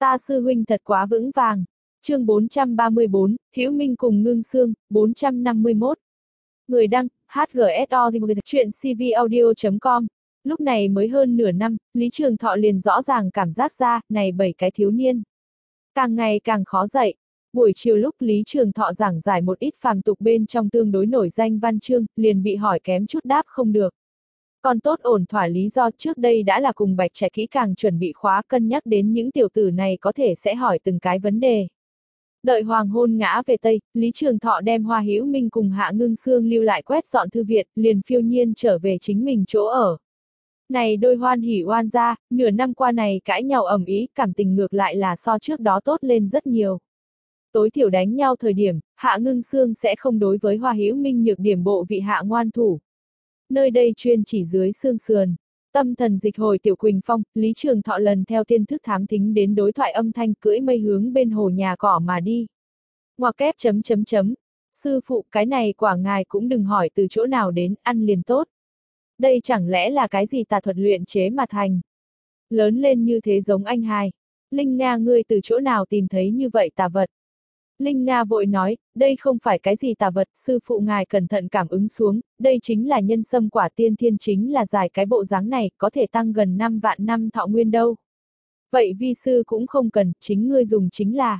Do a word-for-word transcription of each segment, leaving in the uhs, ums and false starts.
Ta sư huynh thật quá vững vàng. Chương bốn trăm ba mươi bốn, Hữu Minh cùng Ngưng Xương, bốn trăm năm mươi mốt. Người đăng, hát giê ét o chuyện c v audio chấm com. Lúc này mới hơn nửa năm, Lý Trường Thọ liền rõ ràng cảm giác ra, này bảy cái thiếu niên. Càng ngày càng khó dạy. Buổi chiều lúc Lý Trường Thọ giảng giải một ít phàm tục bên trong tương đối nổi danh văn chương, liền bị hỏi kém chút đáp không được. Còn tốt ổn thỏa lý do trước đây đã là cùng Bạch Trẻ kỹ càng chuẩn bị khóa cân nhắc đến những tiểu tử này có thể sẽ hỏi từng cái vấn đề. Đợi hoàng hôn ngã về Tây, Lý Trường Thọ đem Hoa Hữu Minh cùng Hạ Ngưng Xương lưu lại quét dọn thư viện, liền phiêu nhiên trở về chính mình chỗ ở. Này đôi hoan hỉ oan gia, nửa năm qua này cãi nhau ầm ĩ, cảm tình ngược lại là so trước đó tốt lên rất nhiều. Tối thiểu đánh nhau thời điểm, Hạ Ngưng Xương sẽ không đối với Hoa Hữu Minh nhược điểm bộ vị hạ ngoan thủ. Nơi đây chuyên chỉ dưới xương sườn. Tâm thần dịch hồi Tiểu Quỳnh Phong, Lý Trường Thọ lần theo tiên thức thám thính đến đối thoại âm thanh cưỡi mây hướng bên hồ nhà cỏ mà đi. Ngoặc kép chấm chấm chấm. Sư phụ, cái này quả ngài cũng đừng hỏi từ chỗ nào đến, ăn liền tốt. Đây chẳng lẽ là cái gì tà thuật luyện chế mà thành. Lớn lên như thế giống anh hài. Linh Nga ngươi từ chỗ nào tìm thấy như vậy tà vật. Linh Nga vội nói, đây không phải cái gì tà vật, sư phụ ngài cẩn thận cảm ứng xuống, đây chính là nhân sâm quả tiên thiên chính là dài cái bộ dáng này, có thể tăng gần năm vạn năm thọ nguyên đâu. Vậy vi sư cũng không cần, chính ngươi dùng chính là.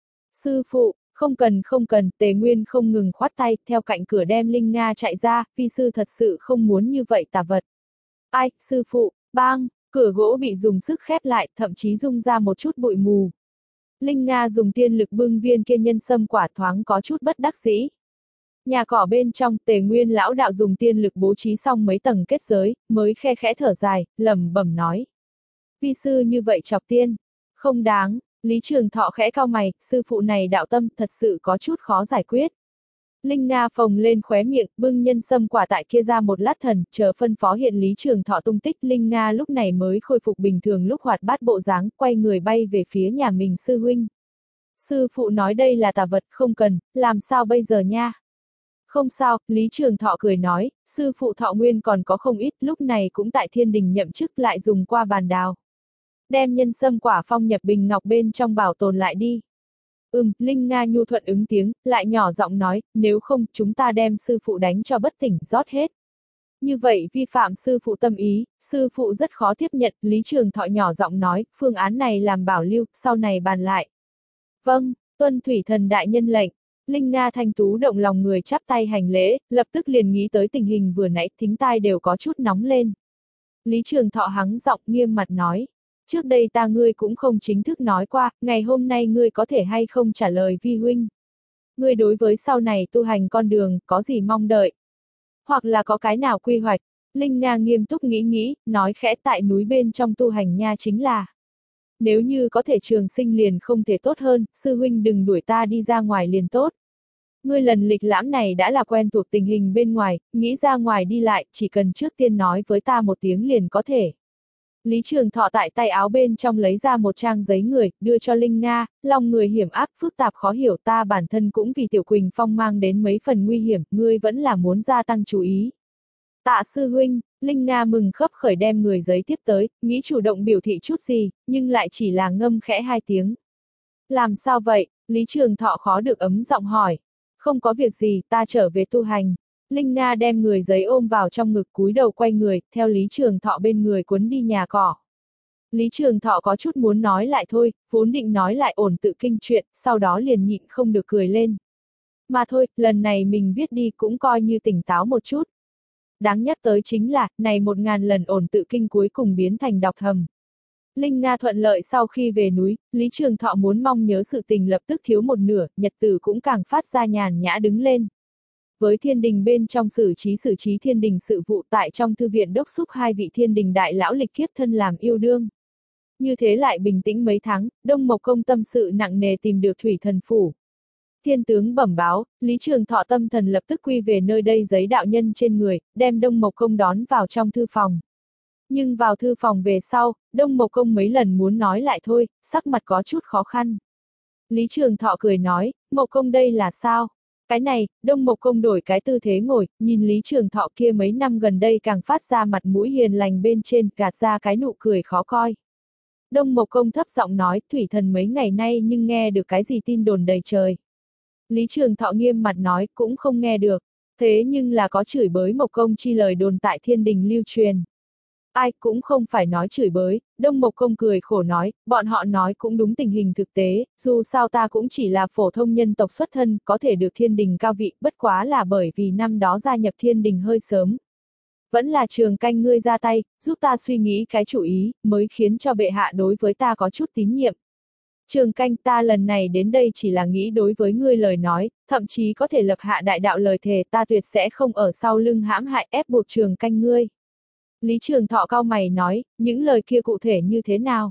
Sư phụ, không cần không cần, Tề Nguyên không ngừng khoát tay, theo cạnh cửa đem Linh Nga chạy ra, vi sư thật sự không muốn như vậy tà vật. Ai, sư phụ, bang, cửa gỗ bị dùng sức khép lại, thậm chí rung ra một chút bụi mù. Linh Nga dùng tiên lực bưng viên kia nhân sâm quả thoáng có chút bất đắc dĩ. Nhà cỏ bên trong, Tề Nguyên lão đạo dùng tiên lực bố trí xong mấy tầng kết giới, mới khe khẽ thở dài, lẩm bẩm nói. Vi sư như vậy chọc tiên, không đáng. Lý Trường Thọ khẽ cau mày, sư phụ này đạo tâm thật sự có chút khó giải quyết. Linh Nga phồng lên khóe miệng, bưng nhân sâm quả tại kia ra một lát thần, chờ phân phó hiện Lý Trường Thọ tung tích. Linh Nga lúc này mới khôi phục bình thường lúc hoạt bát bộ dáng, quay người bay về phía nhà mình sư huynh. Sư phụ nói đây là tà vật, không cần, làm sao bây giờ nha? Không sao, Lý Trường Thọ cười nói, sư phụ Thọ Nguyên còn có không ít, lúc này cũng tại thiên đình nhậm chức lại dùng qua bàn đào. Đem nhân sâm quả phong nhập bình ngọc bên trong bảo tồn lại đi. Ừm, Linh Nga nhu thuận ứng tiếng, lại nhỏ giọng nói, nếu không, chúng ta đem sư phụ đánh cho bất tỉnh, rót hết. Như vậy vi phạm sư phụ tâm ý, sư phụ rất khó tiếp nhận, Lý Trường Thọ nhỏ giọng nói, phương án này làm bảo lưu, sau này bàn lại. Vâng, tuân thủy thần đại nhân lệnh. Linh Nga thanh tú động lòng người chắp tay hành lễ, lập tức liền nghĩ tới tình hình vừa nãy, thính tai đều có chút nóng lên. Lý Trường Thọ hắng giọng nghiêm mặt nói. Trước đây ta ngươi cũng không chính thức nói qua, ngày hôm nay ngươi có thể hay không trả lời vi huynh. Ngươi đối với sau này tu hành con đường, có gì mong đợi? Hoặc là có cái nào quy hoạch? Linh Nga nghiêm túc nghĩ nghĩ, nói khẽ tại núi bên trong tu hành nha chính là. Nếu như có thể trường sinh liền không thể tốt hơn, sư huynh đừng đuổi ta đi ra ngoài liền tốt. Ngươi lần lịch lãm này đã là quen thuộc tình hình bên ngoài, nghĩ ra ngoài đi lại, chỉ cần trước tiên nói với ta một tiếng liền có thể. Lý Trường Thọ tại tay áo bên trong lấy ra một trang giấy người, đưa cho Linh Nga, lòng người hiểm ác, phức tạp khó hiểu, ta bản thân cũng vì Tiểu Quỳnh Phong mang đến mấy phần nguy hiểm, ngươi vẫn là muốn gia tăng chú ý. Tạ sư huynh, Linh Nga mừng khấp khởi đem người giấy tiếp tới, nghĩ chủ động biểu thị chút gì, nhưng lại chỉ là ngâm khẽ hai tiếng. Làm sao vậy? Lý Trường Thọ khó được ấm giọng hỏi. Không có việc gì, ta trở về tu hành. Linh Nga đem người giấy ôm vào trong ngực cúi đầu quay người, theo Lý Trường Thọ bên người cuốn đi nhà cỏ. Lý Trường Thọ có chút muốn nói lại thôi, vốn định nói lại ổn tự kinh chuyện, sau đó liền nhịn không được cười lên. Mà thôi, lần này mình viết đi cũng coi như tỉnh táo một chút. Đáng nhắc tới chính là, này một ngàn lần ổn tự kinh cuối cùng biến thành đọc thầm. Linh Nga thuận lợi sau khi về núi, Lý Trường Thọ muốn mong nhớ sự tình lập tức thiếu một nửa, nhật tử cũng càng phát ra nhàn nhã đứng lên. Với thiên đình bên trong xử trí xử trí thiên đình sự vụ tại trong thư viện đốc xúc hai vị thiên đình đại lão lịch kiếp thân làm yêu đương. Như thế lại bình tĩnh mấy tháng, Đông Mộc Công tâm sự nặng nề tìm được Thủy Thần Phủ. Thiên tướng bẩm báo, Lý Trường Thọ tâm thần lập tức quy về nơi đây giấy đạo nhân trên người, đem Đông Mộc Công đón vào trong thư phòng. Nhưng vào thư phòng về sau, Đông Mộc Công mấy lần muốn nói lại thôi, sắc mặt có chút khó khăn. Lý Trường Thọ cười nói, Mộc Công đây là sao? Cái này, Đông Mộc Công đổi cái tư thế ngồi, nhìn Lý Trường Thọ kia mấy năm gần đây càng phát ra mặt mũi hiền lành bên trên, gạt ra cái nụ cười khó coi. Đông Mộc Công thấp giọng nói, Thủy Thần mấy ngày nay nhưng nghe được cái gì tin đồn đầy trời. Lý Trường Thọ nghiêm mặt nói, cũng không nghe được. Thế nhưng là có chửi bới Mộc Công chi lời đồn tại thiên đình lưu truyền. Ai cũng không phải nói chửi bới, Đông Mộc Công cười khổ nói, bọn họ nói cũng đúng tình hình thực tế, dù sao ta cũng chỉ là phổ thông nhân tộc xuất thân, có thể được thiên đình cao vị, bất quá là bởi vì năm đó gia nhập thiên đình hơi sớm. Vẫn là Trường Canh ngươi ra tay, giúp ta suy nghĩ cái chủ ý, mới khiến cho bệ hạ đối với ta có chút tín nhiệm. Trường Canh, ta lần này đến đây chỉ là nghĩ đối với ngươi lời nói, thậm chí có thể lập hạ đại đạo lời thề, ta tuyệt sẽ không ở sau lưng hãm hại ép buộc Trường Canh ngươi. Lý Trường Thọ cau mày nói, những lời kia cụ thể như thế nào?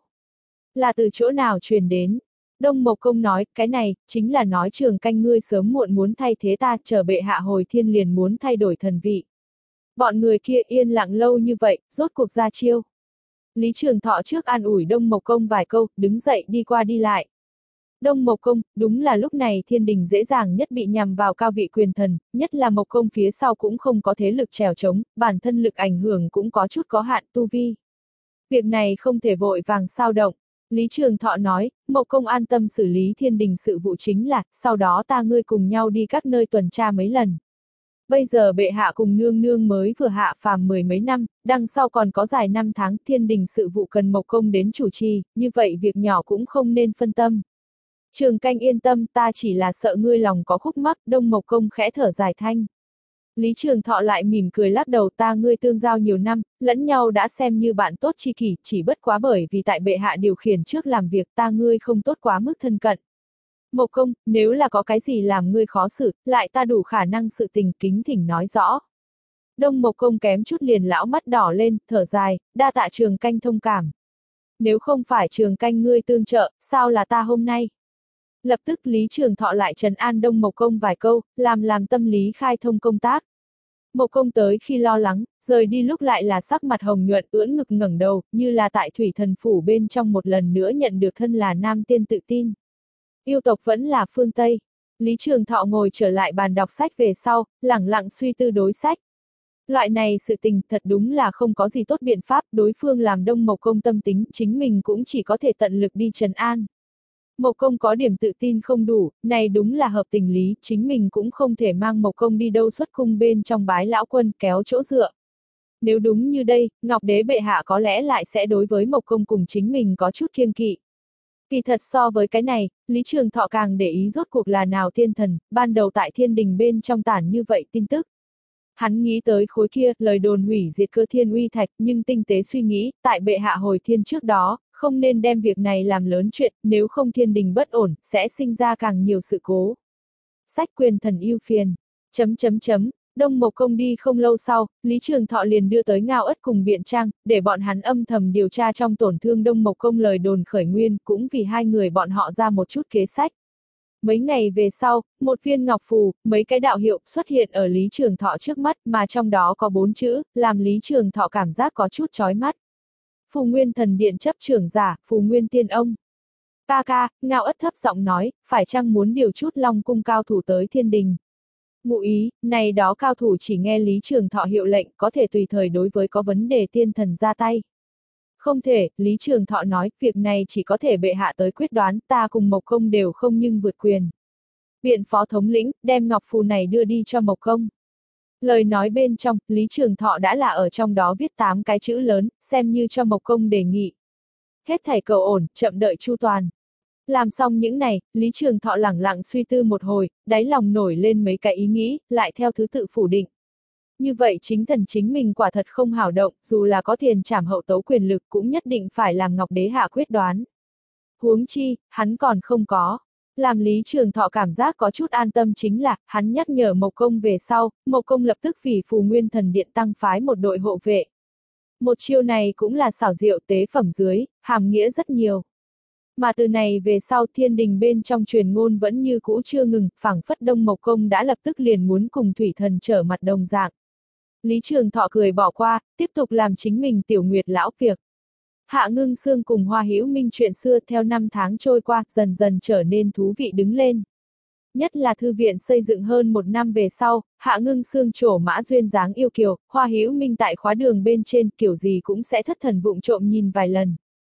Là từ chỗ nào truyền đến? Đông Mộc Công nói, cái này, chính là nói Trường Canh ngươi sớm muộn muốn thay thế ta, chờ bệ hạ hồi thiên liền muốn thay đổi thần vị. Bọn người kia yên lặng lâu như vậy, rốt cuộc ra chiêu. Lý Trường Thọ trước an ủi Đông Mộc Công vài câu, đứng dậy đi qua đi lại. Đông Mộc Công, đúng là lúc này thiên đình dễ dàng nhất bị nhằm vào cao vị quyền thần, nhất là Mộc Công phía sau cũng không có thế lực trèo trống, bản thân lực ảnh hưởng cũng có chút có hạn tu vi. Việc này không thể vội vàng sao động. Lý Trường Thọ nói, Mộc Công an tâm xử lý thiên đình sự vụ chính là, sau đó ta ngươi cùng nhau đi các nơi tuần tra mấy lần. Bây giờ bệ hạ cùng nương nương mới vừa hạ phàm mười mấy năm, đằng sau còn có dài năm tháng, thiên đình sự vụ cần Mộc Công đến chủ trì, như vậy việc nhỏ cũng không nên phân tâm. Trường Canh yên tâm, ta chỉ là sợ ngươi lòng có khúc mắc, Đông Mộc Công khẽ thở dài thanh. Lý Trường Thọ lại mỉm cười lắc đầu, ta ngươi tương giao nhiều năm, lẫn nhau đã xem như bạn tốt tri kỷ, chỉ bất quá bởi vì tại bệ hạ điều khiển trước làm việc ta ngươi không tốt quá mức thân cận. Mộc Công, nếu là có cái gì làm ngươi khó xử, lại ta đủ khả năng sự tình kính thỉnh nói rõ. Đông Mộc Công kém chút liền lão mắt đỏ lên, thở dài, đa tạ Trường Canh thông cảm. Nếu không phải Trường Canh ngươi tương trợ, sao là ta hôm nay? Lập tức Lý Trường Thọ lại trấn an Đông Mộc Công vài câu, làm làm tâm lý khai thông công tác. Mộc Công tới khi lo lắng, rời đi lúc lại là sắc mặt hồng nhuận ưỡn ngực ngẩng đầu, như là tại Thủy Thần Phủ bên trong một lần nữa nhận được thân là nam tiên tự tin. Yêu tộc vẫn là phương Tây. Lý Trường Thọ ngồi trở lại bàn đọc sách về sau, lẳng lặng suy tư đối sách. Loại này sự tình thật đúng là không có gì tốt biện pháp, đối phương làm Đông Mộc Công tâm tính, chính mình cũng chỉ có thể tận lực đi trấn an. Mộc Công có điểm tự tin không đủ, này đúng là hợp tình lý, chính mình cũng không thể mang Mộc Công đi đâu xuất cung bên trong bái lão quân kéo chỗ dựa. Nếu đúng như đây, Ngọc Đế bệ hạ có lẽ lại sẽ đối với Mộc Công cùng chính mình có chút kiêng kỵ. Kỳ thật so với cái này, Lý Trường Thọ càng để ý rốt cuộc là nào thiên thần, ban đầu tại thiên đình bên trong tản như vậy tin tức. Hắn nghĩ tới khối kia, lời đồn hủy diệt cơ thiên uy thạch, nhưng tinh tế suy nghĩ, tại bệ hạ hồi thiên trước đó, không nên đem việc này làm lớn chuyện, nếu không thiên đình bất ổn, sẽ sinh ra càng nhiều sự cố. Sách quyền thần yêu phiền. Chấm chấm chấm, Đông Mộc Công đi không lâu sau, Lý Trường Thọ liền đưa tới Ngao Ất cùng Biện Trang, để bọn hắn âm thầm điều tra trong tổn thương Đông Mộc Công lời đồn khởi nguyên, cũng vì hai người bọn họ ra một chút kế sách. Mấy ngày về sau, một viên ngọc phù, mấy cái đạo hiệu xuất hiện ở Lý Trường Thọ trước mắt, mà trong đó có bốn chữ, làm Lý Trường Thọ cảm giác có chút chói mắt. Phù Nguyên Thần Điện chấp trưởng giả, Phù Nguyên Tiên Ông. Ca ca, Ngao Ất thấp giọng nói, phải chăng muốn điều chút Long Cung cao thủ tới thiên đình? Ngụ ý, này đó cao thủ chỉ nghe Lý Trường Thọ hiệu lệnh, có thể tùy thời đối với có vấn đề tiên thần ra tay. Không thể, Lý Trường Thọ nói, việc này chỉ có thể bệ hạ tới quyết đoán, ta cùng Mộc Công đều không nhưng vượt quyền. Biện phó thống lĩnh, đem ngọc phù này đưa đi cho Mộc Công. Lời nói bên trong, Lý Trường Thọ đã là ở trong đó viết tám cái chữ lớn, xem như cho Mộc Công đề nghị. Hết thảy cầu ổn, chậm đợi chu toàn. Làm xong những này, Lý Trường Thọ lẳng lặng suy tư một hồi, đáy lòng nổi lên mấy cái ý nghĩ, lại theo thứ tự phủ định. Như vậy chính thần chính mình quả thật không hảo động, dù là có tiền trảm hậu tấu quyền lực cũng nhất định phải làm Ngọc Đế hạ quyết đoán. Huống chi, hắn còn không có. Làm Lý Trường Thọ cảm giác có chút an tâm chính là, hắn nhắc nhở Mộc Công về sau, Mộc Công lập tức vì Phù Nguyên Thần Điện tăng phái một đội hộ vệ. Một chiêu này cũng là xảo diệu tế phẩm dưới, hàm nghĩa rất nhiều. Mà từ này về sau thiên đình bên trong truyền ngôn vẫn như cũ chưa ngừng, phảng phất Đông Mộc Công đã lập tức liền muốn cùng thủy thần trở mặt đồng dạng. Lý Trường Thọ cười bỏ qua, tiếp tục làm chính mình tiểu nguyệt lão việc. Hạ Ngưng Sương cùng Hoa Hữu Minh chuyện xưa theo năm tháng trôi qua, dần dần trở nên thú vị đứng lên. Nhất là thư viện xây dựng hơn một năm về sau, Hạ Ngưng Sương trổ mã duyên dáng yêu kiều, Hoa Hữu Minh tại khóa đường bên trên kiểu gì cũng sẽ thất thần vụng trộm nhìn vài lần.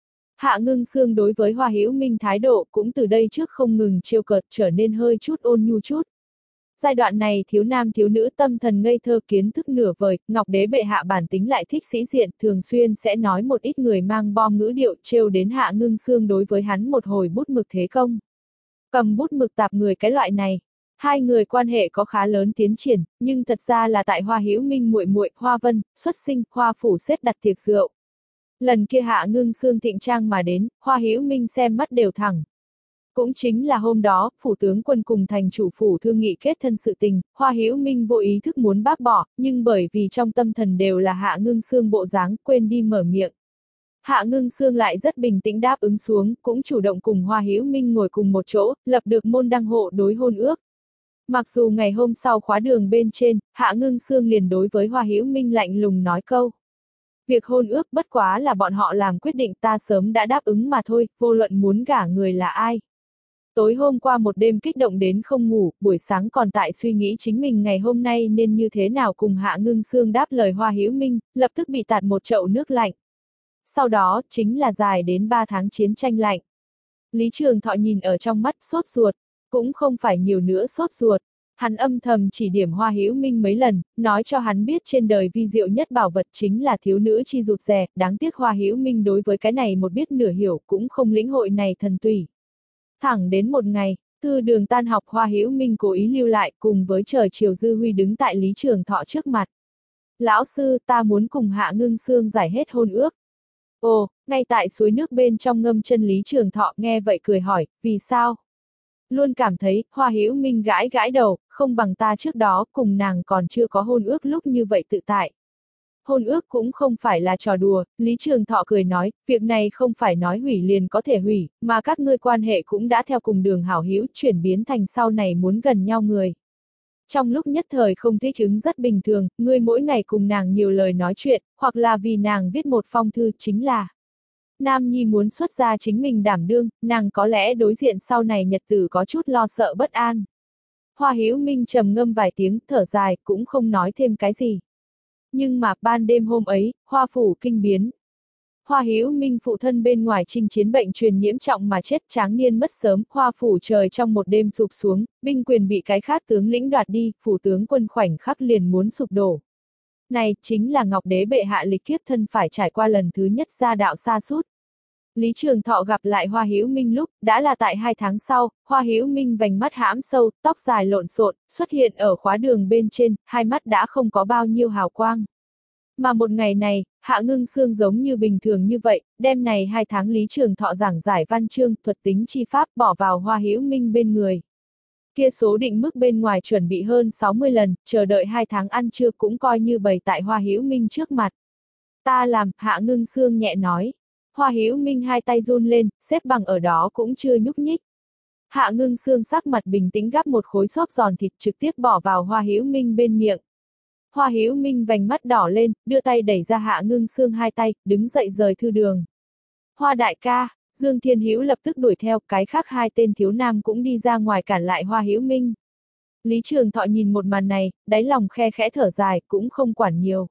Hạ Ngưng Sương đối với Hoa Hữu Minh thái độ cũng từ đây trước không ngừng trêu cợt trở nên hơi chút ôn nhu chút. Giai đoạn này thiếu nam thiếu nữ tâm thần ngây thơ kiến thức nửa vời, Ngọc Đế bệ hạ bản tính lại thích sĩ diện, thường xuyên sẽ nói một ít người mang bom ngữ điệu trêu đến Hạ Ngưng Sương đối với hắn một hồi bút mực thế công. Cầm bút mực tạp người cái loại này. Hai người quan hệ có khá lớn tiến triển, nhưng thật ra là tại Hoa Hữu Minh muội muội Hoa Vân, xuất sinh, Hoa phủ xếp đặt tiệc rượu. Lần kia Hạ Ngưng Sương thịnh trang mà đến, Hoa Hữu Minh xem mắt đều thẳng. Cũng chính là hôm đó, phủ tướng quân cùng thành chủ phủ thương nghị kết thân sự tình, Hoa Hữu Minh vô ý thức muốn bác bỏ, nhưng bởi vì trong tâm thần đều là Hạ Ngưng Sương bộ dáng, quên đi mở miệng. Hạ Ngưng Sương lại rất bình tĩnh đáp ứng xuống, cũng chủ động cùng Hoa Hữu Minh ngồi cùng một chỗ, lập được môn đăng hộ đối hôn ước. Mặc dù ngày hôm sau khóa đường bên trên, Hạ Ngưng Sương liền đối với Hoa Hữu Minh lạnh lùng nói câu. Việc hôn ước bất quá là bọn họ làm quyết định, ta sớm đã đáp ứng mà thôi, vô luận muốn gả người là ai. Tối hôm qua một đêm kích động đến không ngủ, buổi sáng còn tại suy nghĩ chính mình ngày hôm nay nên như thế nào cùng Hạ Ngưng Sương đáp lời Hoa Hữu Minh, lập tức bị tạt một chậu nước lạnh. Sau đó, chính là dài đến ba tháng chiến tranh lạnh. Lý Trường Thọ nhìn ở trong mắt sốt ruột, cũng không phải nhiều nữa sốt ruột. Hắn âm thầm chỉ điểm Hoa Hữu Minh mấy lần, nói cho hắn biết trên đời vi diệu nhất bảo vật chính là thiếu nữ chi rụt rè, đáng tiếc Hoa Hữu Minh đối với cái này một biết nửa hiểu cũng không lĩnh hội này thần tùy. Thẳng đến một ngày, thư đường tan học Hoa Hữu Minh cố ý lưu lại cùng với trời chiều dư huy đứng tại Lý Trường Thọ trước mặt. Lão sư, ta muốn cùng Hạ Ngưng Sương giải hết hôn ước. Ồ, ngay tại suối nước bên trong ngâm chân Lý Trường Thọ nghe vậy cười hỏi, vì sao? Luôn cảm thấy, Hoa Hữu Minh gãi gãi đầu, không bằng ta trước đó cùng nàng còn chưa có hôn ước lúc như vậy tự tại. Hôn ước cũng không phải là trò đùa, Lý Trường Thọ cười nói, việc này không phải nói hủy liền có thể hủy, mà các ngươi quan hệ cũng đã theo cùng đường hảo hữu chuyển biến thành sau này muốn gần nhau người. Trong lúc nhất thời không thích ứng rất bình thường, ngươi mỗi ngày cùng nàng nhiều lời nói chuyện, hoặc là vì nàng viết một phong thư chính là Nam Nhi muốn xuất gia chính mình đảm đương, nàng có lẽ đối diện sau này nhật tử có chút lo sợ bất an. Hoa Hữu Minh trầm ngâm vài tiếng, thở dài, cũng không nói thêm cái gì. Nhưng mà ban đêm hôm ấy, Hoa phủ kinh biến. Hoa Hữu Minh phụ thân bên ngoài chinh chiến bệnh truyền nhiễm trọng mà chết tráng niên mất sớm, Hoa phủ trời trong một đêm sụp xuống, binh quyền bị cái khác tướng lĩnh đoạt đi, phủ tướng quân khoảnh khắc liền muốn sụp đổ. Này, chính là Ngọc Đế bệ hạ lịch kiếp thân phải trải qua lần thứ nhất gia đạo sa sút. Lý Trường Thọ gặp lại Hoa Hữu Minh lúc, đã là tại hai tháng sau, Hoa Hữu Minh vành mắt hãm sâu, tóc dài lộn xộn, xuất hiện ở khóa đường bên trên, hai mắt đã không có bao nhiêu hào quang. Mà một ngày này, Hạ Ngưng Sương giống như bình thường như vậy, đêm này hai tháng Lý Trường Thọ giảng giải văn chương, thuật tính chi pháp bỏ vào Hoa Hữu Minh bên người. Kia số định mức bên ngoài chuẩn bị hơn sáu mươi lần, chờ đợi hai tháng ăn trưa cũng coi như bày tại Hoa Hữu Minh trước mặt. Ta làm, Hạ Ngưng Sương nhẹ nói. Hoa Hữu Minh hai tay run lên, xếp bằng ở đó cũng chưa nhúc nhích. Hạ Ngưng Sương sắc mặt bình tĩnh gắp một khối xốp giòn thịt trực tiếp bỏ vào Hoa Hữu Minh bên miệng. Hoa Hữu Minh vành mắt đỏ lên, đưa tay đẩy ra Hạ Ngưng Sương hai tay, đứng dậy rời thư đường. Hoa đại ca, Dương Thiên Hữu lập tức đuổi theo, cái khác hai tên thiếu nam cũng đi ra ngoài cản lại Hoa Hữu Minh. Lý Trường Thọ nhìn một màn này, đáy lòng khe khẽ thở dài, cũng không quản nhiều.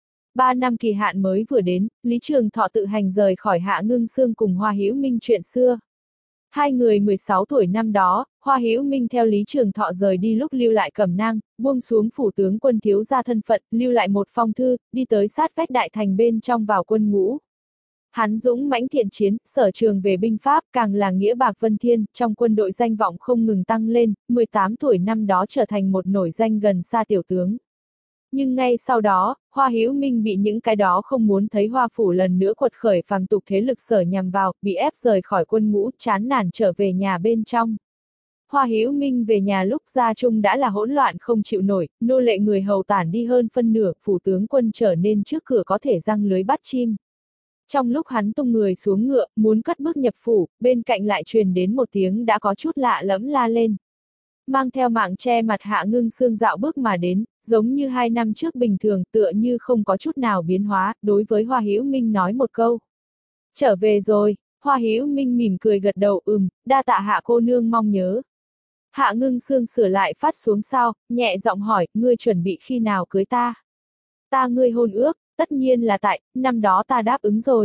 Ba năm kỳ hạn mới vừa đến, Lý Trường Thọ tự hành rời khỏi Hạ Ngưng Sương cùng Hoa Hữu Minh chuyện xưa. Hai người mười sáu tuổi năm đó, Hoa Hữu Minh theo Lý Trường Thọ rời đi lúc lưu lại cẩm nang, buông xuống phủ tướng quân thiếu gia thân phận, lưu lại một phong thư, đi tới sát vách đại thành bên trong vào quân ngũ. Hắn dũng mãnh thiện chiến, sở trường về binh pháp, càng là nghĩa bạc vân thiên, trong quân đội danh vọng không ngừng tăng lên, mười tám tuổi năm đó trở thành một nổi danh gần xa tiểu tướng. Nhưng ngay sau đó, Hoa Hữu Minh bị những cái đó không muốn thấy Hoa phủ lần nữa quật khởi phàm tục thế lực sở nhằm vào, bị ép rời khỏi quân ngũ, chán nản trở về nhà bên trong. Hoa Hữu Minh về nhà lúc ra chung đã là hỗn loạn không chịu nổi, nô lệ người hầu tản đi hơn phân nửa, phủ tướng quân trở nên trước cửa có thể răng lưới bắt chim. Trong lúc hắn tung người xuống ngựa, muốn cất bước nhập phủ, bên cạnh lại truyền đến một tiếng đã có chút lạ lẫm la lên. Mang theo mạng che mặt Hạ Ngưng Sương dạo bước mà đến, giống như hai năm trước bình thường, tựa như không có chút nào biến hóa, đối với Hoa Hữu Minh nói một câu. Trở về rồi, Hoa Hữu Minh mỉm cười gật đầu, ừm, đa tạ Hạ cô nương mong nhớ. Hạ Ngưng Sương sửa lại phát xuống sao, nhẹ giọng hỏi, ngươi chuẩn bị khi nào cưới ta? Ta ngươi hôn ước, tất nhiên là tại, năm đó ta đáp ứng rồi.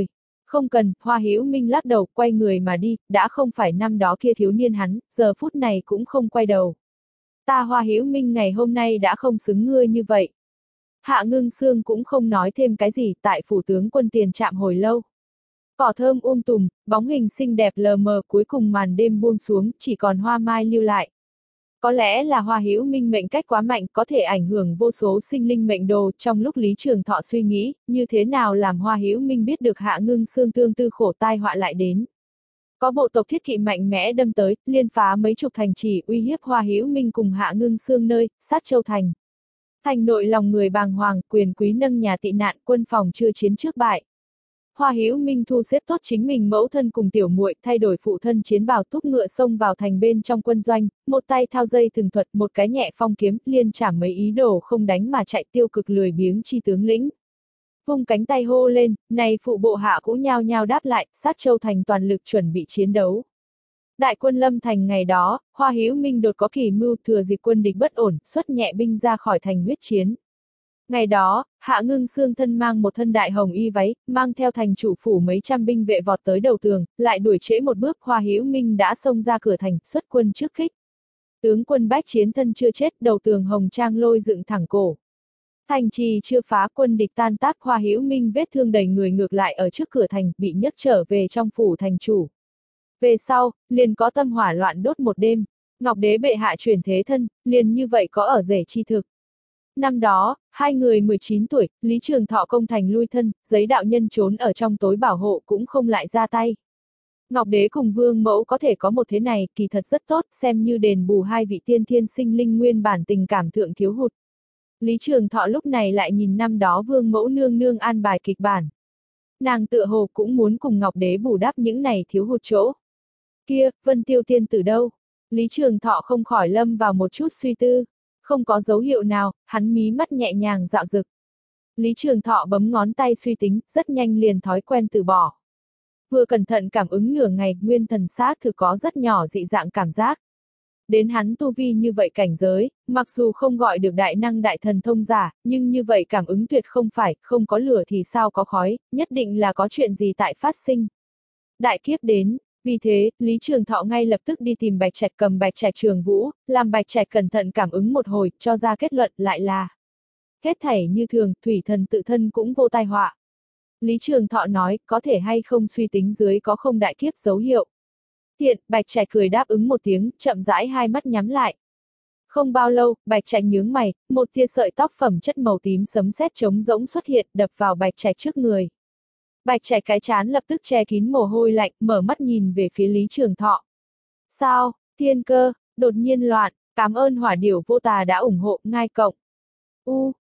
Không cần, Hoa Hữu Minh lắc đầu, quay người mà đi, đã không phải năm đó kia thiếu niên hắn, giờ phút này cũng không quay đầu. Ta Hoa Hữu Minh ngày hôm nay đã không xứng ngươi như vậy. Hạ Ngưng Sương cũng không nói thêm cái gì, tại phủ tướng quân tiền trạm hồi lâu. Cỏ thơm um tùm, bóng hình xinh đẹp lờ mờ, cuối cùng màn đêm buông xuống, chỉ còn hoa mai lưu lại. Có lẽ là Hoa Hữu Minh mệnh cách quá mạnh, có thể ảnh hưởng vô số sinh linh mệnh đồ. Trong lúc Lý Trường Thọ suy nghĩ, như thế nào làm Hoa Hữu Minh biết được Hạ Ngưng Sương tương tư khổ tai họa lại đến. Có bộ tộc thiết kỵ mạnh mẽ đâm tới, liên phá mấy chục thành trì, uy hiếp Hoa Hữu Minh cùng Hạ Ngưng Sương nơi, Sát Châu Thành. Thành nội lòng người bàng hoàng, quyền quý nâng nhà tị nạn, quân phòng chưa chiến trước bại. Hoa Hữu Minh thu xếp tốt chính mình mẫu thân cùng tiểu muội, thay đổi phụ thân chiến bào túc ngựa xông vào thành bên trong quân doanh, một tay thao dây thường thuật, một cái nhẹ phong kiếm, liên chảm mấy ý đồ không đánh mà chạy tiêu cực lười biếng chi tướng lĩnh. Vung cánh tay hô lên, này phụ bộ hạ cũng nhao nhao đáp lại, Sát Châu Thành toàn lực chuẩn bị chiến đấu. Đại quân lâm thành ngày đó, Hoa Hữu Minh đột có kỳ mưu, thừa dịp quân địch bất ổn, xuất nhẹ binh ra khỏi thành huyết chiến. Ngày đó, Hạ Ngưng Sương thân mang một thân đại hồng y váy, mang theo thành chủ phủ mấy trăm binh vệ vọt tới đầu tường, lại đuổi trễ một bước, Hoa Hữu Minh đã xông ra cửa thành, xuất quân trước kích. Tướng quân bách chiến thân chưa chết, đầu tường hồng trang lôi dựng thẳng cổ. Thành trì chưa phá, quân địch tan tác, Hoa Hữu Minh vết thương đầy người ngược lại ở trước cửa thành, bị nhấc trở về trong phủ thành chủ. Về sau, liền có tâm hỏa loạn đốt một đêm, Ngọc Đế bệ hạ chuyển thế thân, liền như vậy có ở rể chi thực. Năm đó, hai người mười chín tuổi, Lý Trường Thọ công thành lui thân, giấy đạo nhân trốn ở trong tối bảo hộ cũng không lại ra tay. Ngọc Đế cùng Vương Mẫu có thể có một thế này, kỳ thật rất tốt, xem như đền bù hai vị tiên thiên sinh linh nguyên bản tình cảm thượng thiếu hụt. Lý Trường Thọ lúc này lại nhìn năm đó Vương Mẫu nương nương an bài kịch bản. Nàng tựa hồ cũng muốn cùng Ngọc Đế bù đắp những này thiếu hụt chỗ. Kia, Vân Tiêu tiên tử đâu? Lý Trường Thọ không khỏi lâm vào một chút suy tư. Không có dấu hiệu nào, hắn mí mắt nhẹ nhàng dạo dực. Lý Trường Thọ bấm ngón tay suy tính, rất nhanh liền thói quen từ bỏ. Vừa cẩn thận cảm ứng nửa ngày, nguyên thần xác thực có rất nhỏ dị dạng cảm giác. Đến hắn tu vi như vậy cảnh giới, mặc dù không gọi được đại năng đại thần thông giả, nhưng như vậy cảm ứng tuyệt không phải, không có lửa thì sao có khói, nhất định là có chuyện gì tại phát sinh. Đại kiếp đến. Vì thế, Lý Trường Thọ ngay lập tức đi tìm Bạch Trạch, cầm Bạch Trạch Trường Vũ, làm Bạch Trạch cẩn thận cảm ứng một hồi, cho ra kết luận lại là hết thảy như thường, thủy thần tự thân cũng vô tai họa. Lý Trường Thọ nói, có thể hay không suy tính dưới có không đại kiếp dấu hiệu. Tiện, Bạch Trạch cười đáp ứng một tiếng, chậm rãi hai mắt nhắm lại. Không bao lâu, Bạch Trạch nhướng mày, một tia sợi tóc phẩm chất màu tím sấm sét trống rỗng xuất hiện, đập vào Bạch Trạch trước người. Bạch Trạch cái chán lập tức che kín mồ hôi lạnh, mở mắt nhìn về phía Lý Trường Thọ. Sao, thiên cơ, đột nhiên loạn, cảm ơn hỏa điểu vô tà đã ủng hộ, ngai cộng. U,